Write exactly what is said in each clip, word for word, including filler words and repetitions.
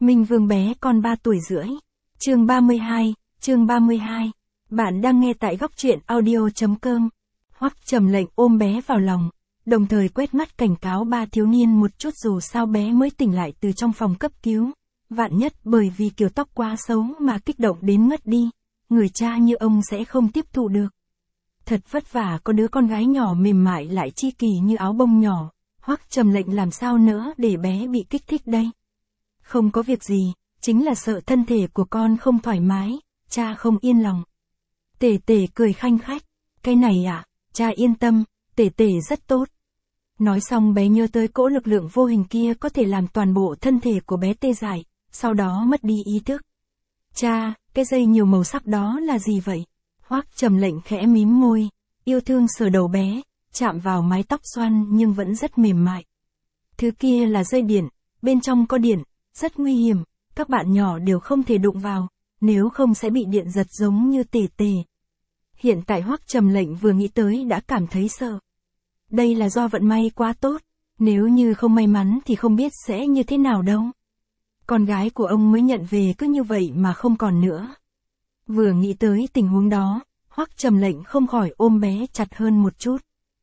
Minh Vương bé con ba tuổi rưỡi. Chương ba mươi hai, chương ba mươi hai. Bạn đang nghe tại góc truyện audio chấm com. Hoắc trầm lệnh ôm bé vào lòng, đồng thời quét mắt cảnh cáo ba thiếu niên một chút dù sao bé mới tỉnh lại từ trong phòng cấp cứu. Vạn nhất bởi vì kiểu tóc quá xấu mà kích động đến ngất đi, người cha như ông sẽ không tiếp thụ được. Thật vất vả có đứa con gái nhỏ mềm mại lại chi kỳ như áo bông nhỏ, Hoắc trầm lệnh làm sao nữa để bé bị kích thích đây. Không có việc gì, chính là sợ thân thể của con không thoải mái, cha không yên lòng. Tể tể cười khanh khách, cái này à, cha yên tâm, tể tể rất tốt. Nói xong bé nhớ tới cỗ lực lượng vô hình kia có thể làm toàn bộ thân thể của bé tê dại, sau đó mất đi ý thức. Cha, cái dây nhiều màu sắc đó là gì vậy? Hoắc trầm lệnh khẽ mím môi, yêu thương sờ đầu bé, chạm vào mái tóc xoăn nhưng vẫn rất mềm mại. Thứ kia là dây điện, bên trong có điện, rất nguy hiểm, các bạn nhỏ đều không thể đụng vào, nếu không sẽ bị điện giật giống như tể tể. Hiện tại Hoắc trầm lệnh vừa nghĩ tới đã cảm thấy sợ. Đây là do vận may quá tốt, nếu như không may mắn thì không biết sẽ như thế nào đâu. Con gái của ông mới nhận về cứ như vậy mà không còn nữa. Vừa nghĩ tới tình huống đó, Hoắc trầm lệnh không khỏi ôm bé chặt hơn một chút.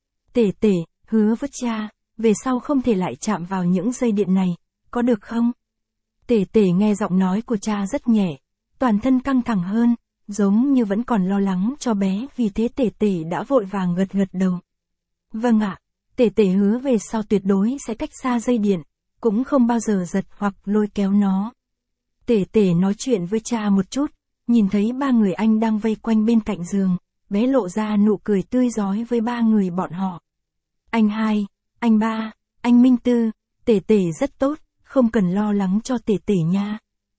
Tể tể, hứa với cha, về sau không thể lại chạm vào những dây điện này, có được không? Tể tể nghe giọng nói của cha rất nhẹ, toàn thân căng thẳng hơn, giống như vẫn còn lo lắng cho bé, vì thế tể tể đã vội vàng gật gật đầu. Vâng ạ, tể tể hứa về sau tuyệt đối sẽ cách xa dây điện, cũng không bao giờ giật hoặc lôi kéo nó. Tể tể nói chuyện với cha một chút, nhìn thấy ba người anh đang vây quanh bên cạnh giường, bé lộ ra nụ cười tươi rói với ba người bọn họ. Anh hai, anh ba, anh Minh Tư, tể tể rất tốt, không cần lo lắng cho tể tể nha.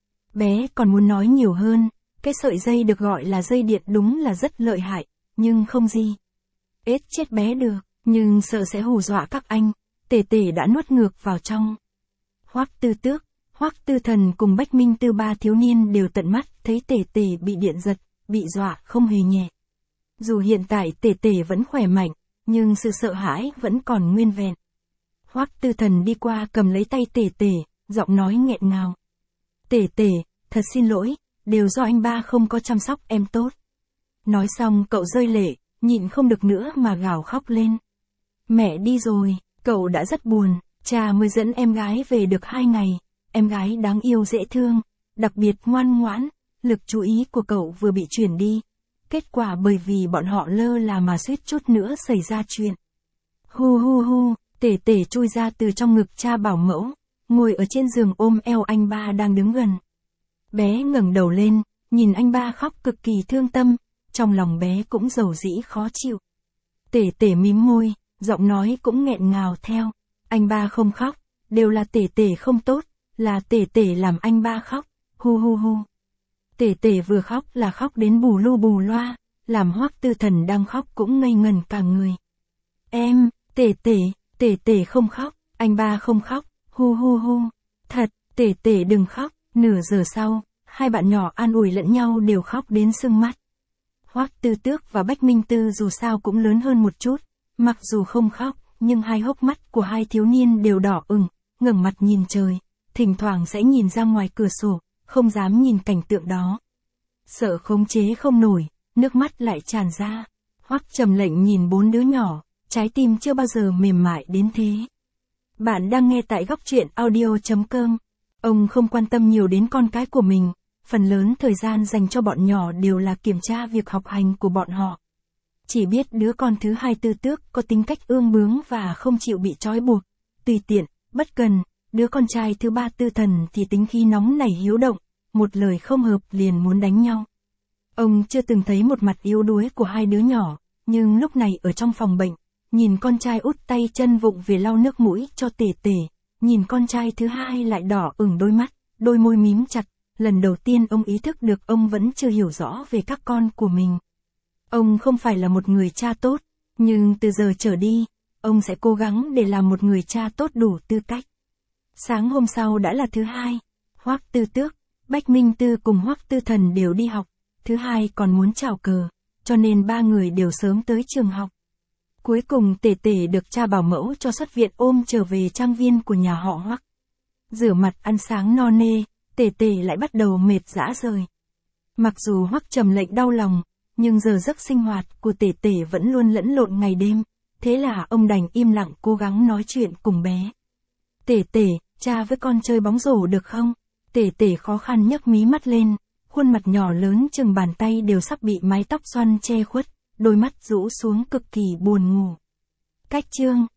Bé còn muốn nói nhiều hơn, cái sợi dây được gọi là dây điện đúng là rất lợi hại, nhưng không gì. Ết chết bé được, nhưng sợ sẽ hù dọa các anh, tể tể đã nuốt ngược vào trong. Hoắc Tư Tước, Hoắc Tư Thần cùng Bách Minh Tư ba thiếu niên đều tận mắt thấy tể tể bị điện giật, bị dọa không hề nhẹ. Dù hiện tại tể tể vẫn khỏe mạnh, nhưng sự sợ hãi vẫn còn nguyên vẹn. Hoắc Tư Thần đi qua cầm lấy tay tể tể, giọng nói nghẹn ngào. Tể tể, thật xin lỗi, đều do anh ba không có chăm sóc em tốt. Nói xong cậu rơi lệ, nhịn không được nữa mà gào khóc lên. Mẹ đi rồi, cậu đã rất buồn, cha mới dẫn em gái về được hai ngày, em gái đáng yêu dễ thương, đặc biệt ngoan ngoãn, lực chú ý của cậu vừa bị chuyển đi. Kết quả bởi vì bọn họ lơ là mà suýt chút nữa xảy ra chuyện. Hu hu hu, tể tể chui ra từ trong ngực cha bảo mẫu, ngồi ở trên giường ôm eo anh ba đang đứng gần. Bé ngẩng đầu lên, nhìn anh ba khóc cực kỳ thương tâm, trong lòng bé cũng dầu dĩ khó chịu. Tể tể mím môi, giọng nói cũng nghẹn ngào theo, anh ba không khóc, đều là tể tể không tốt, là tể tể làm anh ba khóc, hu hu hu. Tể tể vừa khóc là khóc đến bù lu bù loa, làm Hoắc Tư Thần đang khóc cũng ngây ngần cả người. Em, tể tể, tể tể không khóc, anh ba không khóc, hu hu hu. Thật, tể tể đừng khóc. Nửa giờ sau, hai bạn nhỏ an ủi lẫn nhau đều khóc đến sưng mắt. Hoắc Tư Tước và Bách Minh Tư dù sao cũng lớn hơn một chút, mặc dù không khóc, nhưng hai hốc mắt của hai thiếu niên đều đỏ ửng, ngẩng mặt nhìn trời, thỉnh thoảng sẽ nhìn ra ngoài cửa sổ, không dám nhìn cảnh tượng đó. Sợ khống chế không nổi, nước mắt lại tràn ra. Hoắc trầm lệnh nhìn bốn đứa nhỏ, trái tim chưa bao giờ mềm mại đến thế. Bạn đang nghe tại góc truyện audio chấm com. Ông không quan tâm nhiều đến con cái của mình, phần lớn thời gian dành cho bọn nhỏ đều là kiểm tra việc học hành của bọn họ. Chỉ biết đứa con thứ hai Tư Tước có tính cách ương bướng và không chịu bị trói buộc, tùy tiện, bất cần, đứa con trai thứ ba Tư Thần thì tính khí nóng nảy hiếu động, một lời không hợp liền muốn đánh nhau. Ông chưa từng thấy một mặt yếu đuối của hai đứa nhỏ, nhưng lúc này ở trong phòng bệnh, nhìn con trai út tay chân vụng về lau nước mũi cho tể tể. Nhìn con trai thứ hai lại đỏ ửng đôi mắt, đôi môi mím chặt, lần đầu tiên ông ý thức được ông vẫn chưa hiểu rõ về các con của mình. Ông không phải là một người cha tốt, nhưng từ giờ trở đi, ông sẽ cố gắng để làm một người cha tốt đủ tư cách. Sáng hôm sau đã là thứ hai, Hoắc Tư Tước, Bách Minh Tư cùng Hoắc Tư Thần đều đi học, thứ hai còn muốn chào cờ, cho nên ba người đều sớm tới trường học. Cuối cùng tể tể được cha bảo mẫu cho xuất viện ôm trở về trang viên của nhà họ Hoắc. Rửa mặt ăn sáng no nê, Tể tể lại bắt đầu mệt rã rời. Mặc dù Hoắc Trầm Lệnh đau lòng, nhưng giờ giấc sinh hoạt của tể tể vẫn luôn lẫn lộn ngày đêm, thế là ông đành im lặng cố gắng nói chuyện cùng bé. Tể tể, cha với con chơi bóng rổ được không? Tể tể khó khăn nhấc mí mắt lên, khuôn mặt nhỏ lớn chừng bàn tay đều sắp bị mái tóc xoăn che khuất, đôi mắt rũ xuống cực kỳ buồn ngủ. Cách chương